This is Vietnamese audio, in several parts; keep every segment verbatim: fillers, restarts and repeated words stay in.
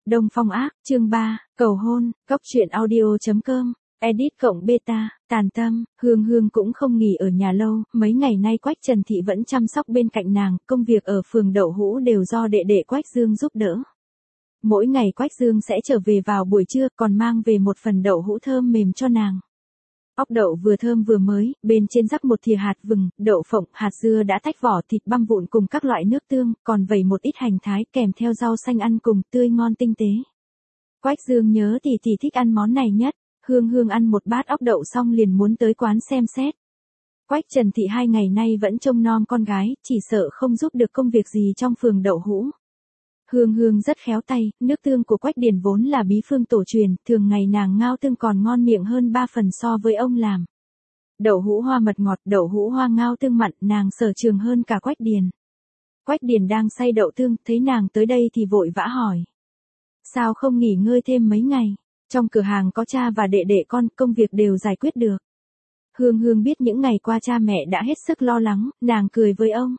Đông Phong Ác, chương ba, cầu hôn, cốc truyện audio.com, edit cộng beta, tàn tâm, Hương Hương cũng không nghỉ ở nhà lâu, mấy ngày nay Quách Trần Thị vẫn chăm sóc bên cạnh nàng, công việc ở phường Đậu Hũ đều do đệ đệ Quách Dương giúp đỡ. Mỗi ngày Quách Dương sẽ trở về vào buổi trưa, còn mang về một phần đậu hũ thơm mềm cho nàng. Ốc đậu vừa thơm vừa mới, bên trên rắc một thìa hạt vừng, đậu phộng, hạt dưa đã tách vỏ, thịt băm vụn cùng các loại nước tương, còn vẩy một ít hành thái kèm theo rau xanh ăn cùng, tươi ngon tinh tế. Quách Dương nhớ tỷ tỷ thích ăn món này nhất, Hương Hương ăn một bát ốc đậu xong liền muốn tới quán xem xét. Quách Trần Thị hai ngày nay vẫn trông nom con gái, chỉ sợ không giúp được công việc gì trong phường Đậu Hũ. Hương Hương rất khéo tay, nước tương của Quách Điền vốn là bí phương tổ truyền, thường ngày nàng ngao tương còn ngon miệng hơn ba phần so với ông làm. Đậu hũ hoa mật ngọt, đậu hũ hoa ngao tương mặn, nàng sở trường hơn cả Quách Điền. Quách Điền đang xay đậu tương, thấy nàng tới đây thì vội vã hỏi. Sao không nghỉ ngơi thêm mấy ngày? Trong cửa hàng có cha và đệ đệ con, công việc đều giải quyết được. Hương Hương biết những ngày qua cha mẹ đã hết sức lo lắng, nàng cười với ông.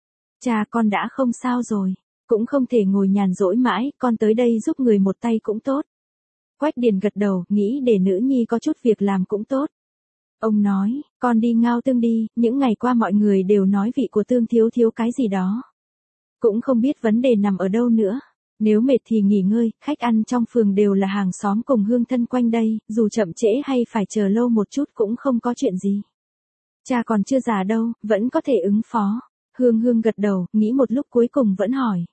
Cha con đã không sao rồi. Cũng không thể ngồi nhàn rỗi mãi, con tới đây giúp người một tay cũng tốt. Quách Điền gật đầu, nghĩ để nữ nhi có chút việc làm cũng tốt. Ông nói, con đi ngao tương đi, những ngày qua mọi người đều nói vị của tương thiếu thiếu cái gì đó. Cũng không biết vấn đề nằm ở đâu nữa. Nếu mệt thì nghỉ ngơi, khách ăn trong phường đều là hàng xóm cùng hương thân quanh đây, dù chậm trễ hay phải chờ lâu một chút cũng không có chuyện gì. Cha còn chưa già đâu, vẫn có thể ứng phó. Hương Hương gật đầu, nghĩ một lúc cuối cùng vẫn hỏi.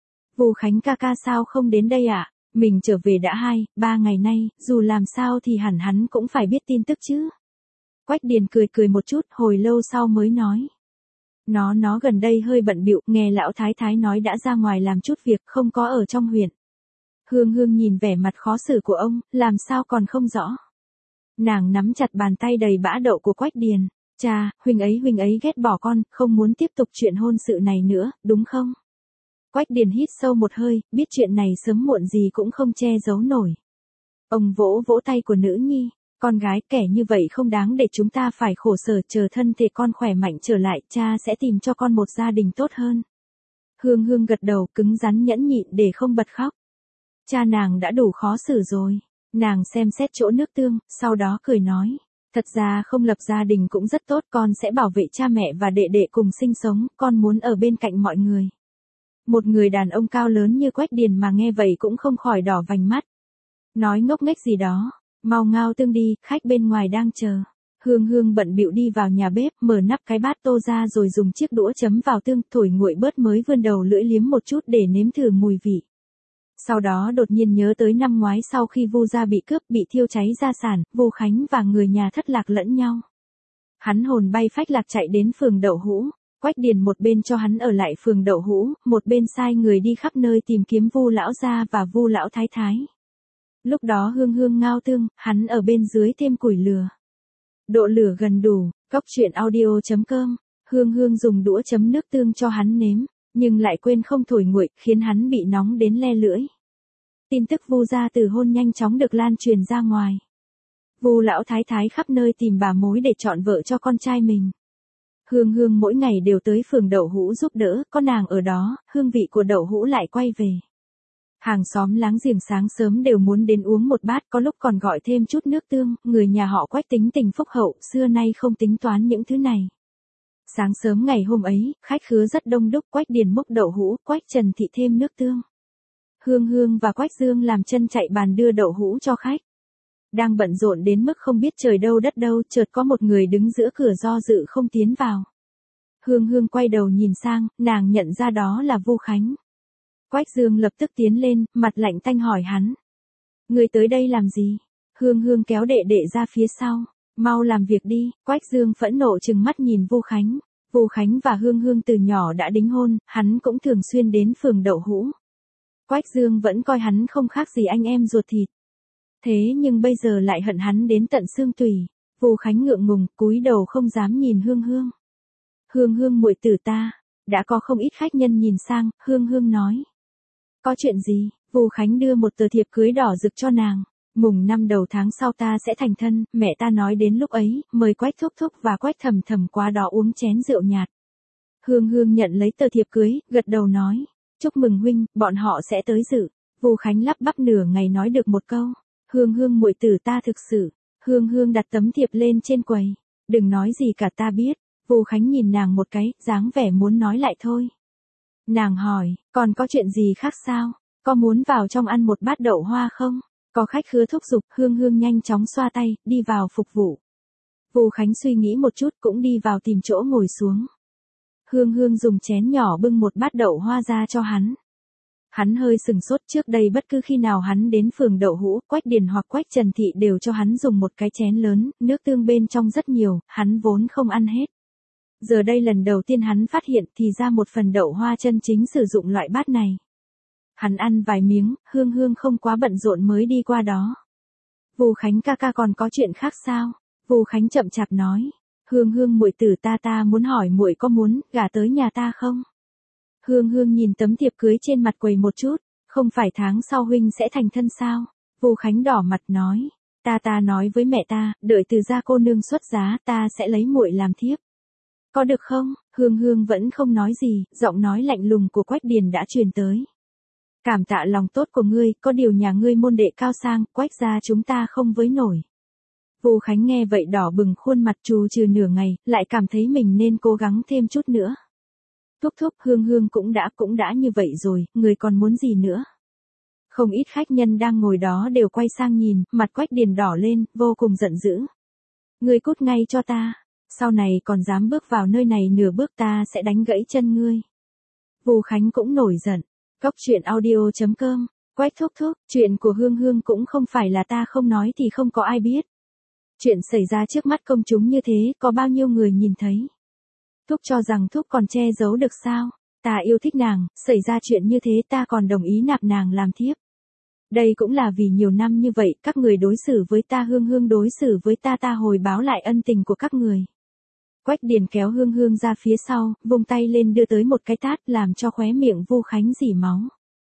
Vu Khánh ca ca sao không đến đây ạ? À? Mình trở về đã hai, ba ngày nay, dù làm sao thì hẳn hắn cũng phải biết tin tức chứ. Quách Điền cười cười một chút, hồi lâu sau mới nói. Nó nó gần đây hơi bận bịu, nghe lão thái thái nói đã ra ngoài làm chút việc, không có ở trong huyện. Hương Hương nhìn vẻ mặt khó xử của ông, làm sao còn không rõ. Nàng nắm chặt bàn tay đầy bã đậu của Quách Điền. Cha, huynh ấy huynh ấy ghét bỏ con, không muốn tiếp tục chuyện hôn sự này nữa, đúng không? Quách Điền hít sâu một hơi, biết chuyện này sớm muộn gì cũng không che giấu nổi. Ông vỗ vỗ tay của nữ nhi, con gái kẻ như vậy không đáng để chúng ta phải khổ sở, chờ thân thể con khỏe mạnh trở lại, cha sẽ tìm cho con một gia đình tốt hơn. Hương Hương gật đầu, cứng rắn nhẫn nhịn để không bật khóc. Cha nàng đã đủ khó xử rồi. Nàng xem xét chỗ nước tương, sau đó cười nói. Thật ra không lập gia đình cũng rất tốt, con sẽ bảo vệ cha mẹ và đệ đệ cùng sinh sống, con muốn ở bên cạnh mọi người. Một người đàn ông cao lớn như Quách Điền mà nghe vậy cũng không khỏi đỏ vành mắt. Nói ngốc nghếch gì đó, mau ngao tương đi, khách bên ngoài đang chờ. Hương Hương bận bịu đi vào nhà bếp, mở nắp cái bát tô ra rồi dùng chiếc đũa chấm vào tương, thổi nguội bớt mới vươn đầu lưỡi liếm một chút để nếm thử mùi vị. Sau đó đột nhiên nhớ tới năm ngoái sau khi Vu gia bị cướp, bị thiêu cháy gia sản, Vu Khánh và người nhà thất lạc lẫn nhau. Hắn hồn bay phách lạc chạy đến phường Đậu Hũ. Quách Điền một bên cho hắn ở lại phường Đậu Hũ, một bên sai người đi khắp nơi tìm kiếm Vu lão gia và Vu lão thái thái. Lúc đó Hương Hương ngao tương, hắn ở bên dưới thêm củi lửa. Độ lửa gần đủ, cốc truyện audio.com, Hương Hương dùng đũa chấm nước tương cho hắn nếm, nhưng lại quên không thổi nguội, khiến hắn bị nóng đến le lưỡi. Tin tức Vu gia từ hôn nhanh chóng được lan truyền ra ngoài. Vu lão thái thái khắp nơi tìm bà mối để chọn vợ cho con trai mình. Hương Hương mỗi ngày đều tới phường Đậu Hũ giúp đỡ, có nàng ở đó, hương vị của đậu hũ lại quay về. Hàng xóm láng giềng sáng sớm đều muốn đến uống một bát, có lúc còn gọi thêm chút nước tương, người nhà họ Quách tính tình phúc hậu, xưa nay không tính toán những thứ này. Sáng sớm ngày hôm ấy, khách khứa rất đông đúc, Quách Điền múc đậu hũ, Quách Trần Thị thêm nước tương. Hương Hương và Quách Dương làm chân chạy bàn đưa đậu hũ cho khách. Đang bận rộn đến mức không biết trời đâu đất đâu, chợt có một người đứng giữa cửa do dự không tiến vào. Hương Hương quay đầu nhìn sang, nàng nhận ra đó là Vu Khánh. Quách Dương lập tức tiến lên, mặt lạnh tanh hỏi hắn. Người tới đây làm gì? Hương Hương kéo đệ đệ ra phía sau. Mau làm việc đi, Quách Dương phẫn nộ trừng mắt nhìn Vu Khánh. Vu Khánh và Hương Hương từ nhỏ đã đính hôn, hắn cũng thường xuyên đến phường Đậu Hũ. Quách Dương vẫn coi hắn không khác gì anh em ruột thịt. Thế nhưng bây giờ lại hận hắn đến tận xương tủy. Vu Khánh ngượng ngùng, cúi đầu không dám nhìn Hương Hương. Hương Hương muội tử ta, đã có không ít khách nhân nhìn sang, Hương Hương nói. Có chuyện gì? Vu Khánh đưa một tờ thiệp cưới đỏ rực cho nàng. Mùng năm đầu tháng sau ta sẽ thành thân, mẹ ta nói đến lúc ấy, mời Quách thúc thúc và Quách thầm thầm qua đó uống chén rượu nhạt. Hương Hương nhận lấy tờ thiệp cưới, gật đầu nói. Chúc mừng huynh, bọn họ sẽ tới dự. Vu Khánh lắp bắp nửa ngày nói được một câu. Hương Hương muội tử ta thực sự. Hương Hương đặt tấm thiệp lên trên quầy. Đừng nói gì cả ta biết. Vu Khánh nhìn nàng một cái, dáng vẻ muốn nói lại thôi. Nàng hỏi, còn có chuyện gì khác sao? Có muốn vào trong ăn một bát đậu hoa không? Có khách khứa thúc giục, Hương Hương nhanh chóng xoa tay, đi vào phục vụ. Vu Khánh suy nghĩ một chút cũng đi vào tìm chỗ ngồi xuống. Hương Hương dùng chén nhỏ bưng một bát đậu hoa ra cho hắn. Hắn hơi sừng sốt, trước đây bất cứ khi nào hắn đến phường Đậu Hũ, Quách Điền hoặc Quách Trần Thị đều cho hắn dùng một cái chén lớn, nước tương bên trong rất nhiều, hắn vốn không ăn hết. Giờ đây lần đầu tiên hắn phát hiện thì ra một phần đậu hoa chân chính sử dụng loại bát này. Hắn ăn vài miếng, Hương Hương không quá bận rộn mới đi qua đó. Vu Khánh ca ca còn có chuyện khác sao? Vu Khánh chậm chạp nói. Hương Hương muội tử ta ta muốn hỏi muội có muốn gả tới nhà ta không? Hương Hương nhìn tấm thiệp cưới trên mặt quầy một chút, không phải tháng sau huynh sẽ thành thân sao? Vu Khánh đỏ mặt nói, ta ta nói với mẹ ta, đợi từ gia cô nương xuất giá ta sẽ lấy muội làm thiếp. Có được không? Hương Hương vẫn không nói gì, giọng nói lạnh lùng của Quách Điền đã truyền tới. Cảm tạ lòng tốt của ngươi, có điều nhà ngươi môn đệ cao sang, Quách gia chúng ta không với nổi. Vu Khánh nghe vậy đỏ bừng khuôn mặt trù trừ nửa ngày, lại cảm thấy mình nên cố gắng thêm chút nữa. Thúc thúc Hương Hương cũng đã cũng đã như vậy rồi, người còn muốn gì nữa? Không ít khách nhân đang ngồi đó đều quay sang nhìn, mặt Quách Điền đỏ lên, vô cùng giận dữ. Ngươi cút ngay cho ta, sau này còn dám bước vào nơi này nửa bước ta sẽ đánh gãy chân ngươi. Vu Khánh cũng nổi giận. Cốc truyện audio chấm com, Quách thúc thúc, chuyện của Hương Hương cũng không phải là ta không nói thì không có ai biết. Chuyện xảy ra trước mắt công chúng như thế, có bao nhiêu người nhìn thấy. Thúc cho rằng thúc còn che giấu được sao? Ta yêu thích nàng, xảy ra chuyện như thế ta còn đồng ý nạp nàng làm thiếp. Đây cũng là vì nhiều năm như vậy, các người đối xử với ta Hương Hương đối xử với ta ta hồi báo lại ân tình của các người. Quách Điền kéo Hương Hương ra phía sau, vung tay lên đưa tới một cái tát làm cho khóe miệng Vu Khánh rỉ máu.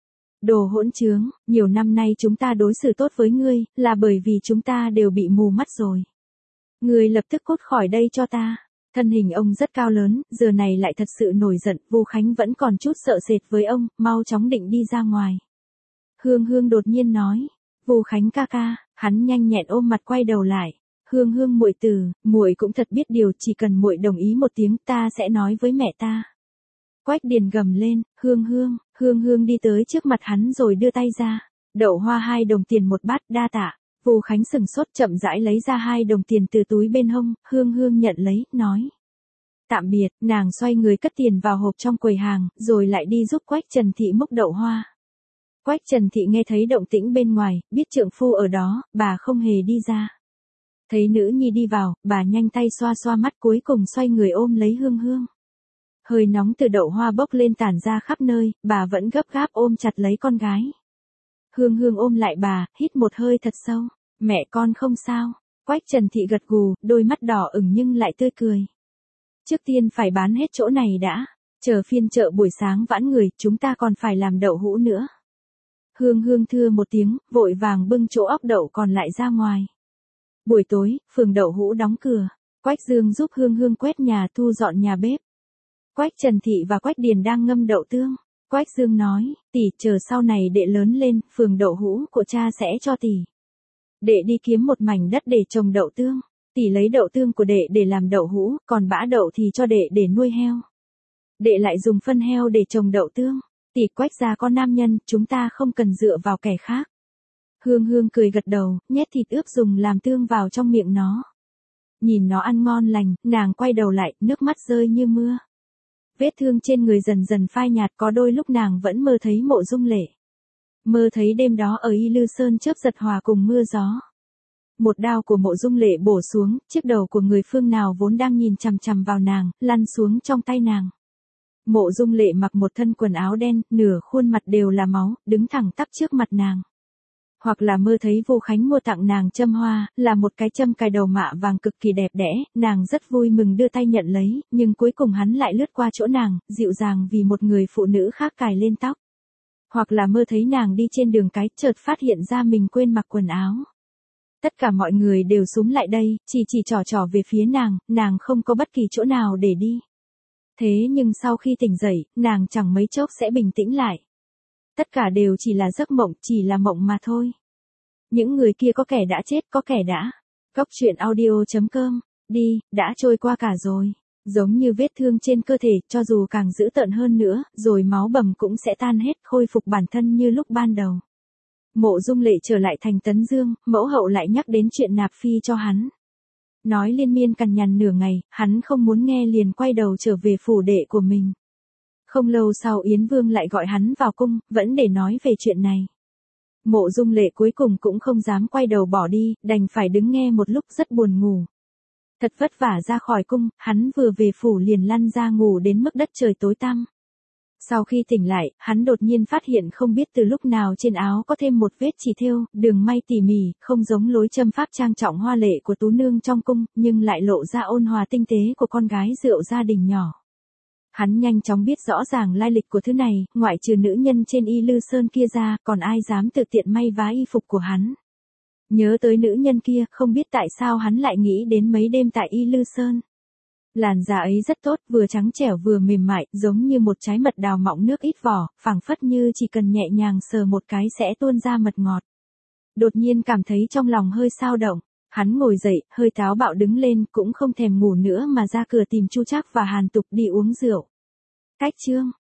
Đồ hỗn trướng, nhiều năm nay chúng ta đối xử tốt với ngươi, là bởi vì chúng ta đều bị mù mắt rồi. Ngươi lập tức cút khỏi đây cho ta. Thân hình ông rất cao lớn, giờ này lại thật sự nổi giận, Vu Khánh vẫn còn chút sợ sệt với ông, mau chóng định đi ra ngoài. Hương Hương đột nhiên nói, Vu Khánh ca ca, hắn nhanh nhẹn ôm mặt quay đầu lại. Hương Hương muội tử, muội cũng thật biết điều, chỉ cần muội đồng ý một tiếng ta sẽ nói với mẹ ta. Quách Điền gầm lên, Hương Hương, Hương Hương đi tới trước mặt hắn rồi đưa tay ra. Đậu hoa hai đồng tiền một bát, đa tạ. Vu Khánh sừng sốt chậm rãi lấy ra hai đồng tiền từ túi bên hông, Hương Hương nhận lấy, nói. Tạm biệt, nàng xoay người cất tiền vào hộp trong quầy hàng, rồi lại đi giúp Quách Trần Thị múc đậu hoa. Quách Trần Thị nghe thấy động tĩnh bên ngoài, biết trượng phu ở đó, bà không hề đi ra. Thấy nữ nhi đi vào, bà nhanh tay xoa xoa mắt cuối cùng xoay người ôm lấy Hương Hương. Hơi nóng từ đậu hoa bốc lên tản ra khắp nơi, bà vẫn gấp gáp ôm chặt lấy con gái. Hương Hương ôm lại bà, hít một hơi thật sâu. Mẹ con không sao. Quách Trần Thị gật gù, đôi mắt đỏ ửng nhưng lại tươi cười. Trước tiên phải bán hết chỗ này đã. Chờ phiên chợ buổi sáng vãn người, chúng ta còn phải làm đậu hũ nữa. Hương Hương thưa một tiếng, vội vàng bưng chỗ óc đậu còn lại ra ngoài. Buổi tối, phường Đậu Hũ đóng cửa. Quách Dương giúp Hương Hương quét nhà thu dọn nhà bếp. Quách Trần Thị và Quách Điền đang ngâm đậu tương. Quách Dương nói, tỷ chờ sau này đệ lớn lên, phường Đậu Hũ của cha sẽ cho tỷ. Đệ đi kiếm một mảnh đất để trồng đậu tương. Tỷ lấy đậu tương của đệ để làm đậu hũ, còn bã đậu thì cho đệ để nuôi heo. Đệ lại dùng phân heo để trồng đậu tương. Tỷ Quách gia có nam nhân, chúng ta không cần dựa vào kẻ khác. Hương Hương cười gật đầu, nhét thịt ướp dùng làm tương vào trong miệng nó. Nhìn nó ăn ngon lành, nàng quay đầu lại, nước mắt rơi như mưa. Vết thương trên người dần dần phai nhạt, có đôi lúc nàng vẫn mơ thấy Mộ Dung Lệ. Mơ thấy đêm đó ở Y Lư Sơn chớp giật hòa cùng mưa gió. Một đao của Mộ Dung Lệ bổ xuống, chiếc đầu của người phương nào vốn đang nhìn chằm chằm vào nàng, lăn xuống trong tay nàng. Mộ Dung Lệ mặc một thân quần áo đen, nửa khuôn mặt đều là máu, đứng thẳng tắp trước mặt nàng. Hoặc là mơ thấy Vu Khánh mua tặng nàng châm hoa, là một cái châm cài đầu mạ vàng cực kỳ đẹp đẽ, nàng rất vui mừng đưa tay nhận lấy, nhưng cuối cùng hắn lại lướt qua chỗ nàng, dịu dàng vì một người phụ nữ khác cài lên tóc. Hoặc là mơ thấy nàng đi trên đường cái, chợt phát hiện ra mình quên mặc quần áo. Tất cả mọi người đều xúm lại đây, chỉ chỉ trò trò về phía nàng, nàng không có bất kỳ chỗ nào để đi. Thế nhưng sau khi tỉnh dậy, nàng chẳng mấy chốc sẽ bình tĩnh lại. tất cả đều chỉ là giấc mộng, chỉ là mộng mà thôi. Những người kia có kẻ đã chết, có kẻ đã. Cốc truyện audio chấm com, đi, đã trôi qua cả rồi. Giống như vết thương trên cơ thể, cho dù càng dữ tợn hơn nữa, rồi máu bầm cũng sẽ tan hết, khôi phục bản thân như lúc ban đầu. Mộ Dung Lệ trở lại thành Tấn Dương, mẫu hậu lại nhắc đến chuyện nạp phi cho hắn. Nói liên miên cằn nhằn nửa ngày, hắn không muốn nghe liền quay đầu trở về phủ đệ của mình. Không lâu sau Yến Vương lại gọi hắn vào cung, vẫn để nói về chuyện này. Mộ Dung Lệ cuối cùng cũng không dám quay đầu bỏ đi, đành phải đứng nghe một lúc rất buồn ngủ. Thật vất vả ra khỏi cung, hắn vừa về phủ liền lăn ra ngủ đến mức đất trời tối tăm. Sau khi tỉnh lại, hắn đột nhiên phát hiện không biết từ lúc nào trên áo có thêm một vết chỉ thêu, đường may tỉ mỉ, không giống lối châm pháp trang trọng hoa lệ của tú nương trong cung, nhưng lại lộ ra ôn hòa tinh tế của con gái rượu gia đình nhỏ. Hắn nhanh chóng biết rõ ràng lai lịch của thứ này, ngoại trừ nữ nhân trên Y Lư Sơn kia ra, còn ai dám tự tiện may vá y phục của hắn. Nhớ tới nữ nhân kia, không biết tại sao hắn lại nghĩ đến mấy đêm tại Y Lư Sơn. Làn da ấy rất tốt, vừa trắng trẻo vừa mềm mại, giống như một trái mật đào mọng nước ít vỏ, phảng phất như chỉ cần nhẹ nhàng sờ một cái sẽ tuôn ra mật ngọt. Đột nhiên cảm thấy trong lòng hơi xao động, hắn ngồi dậy, hơi táo bạo đứng lên, cũng không thèm ngủ nữa mà ra cửa tìm Chu Trác và Hàn Tục đi uống rượu. Cách chương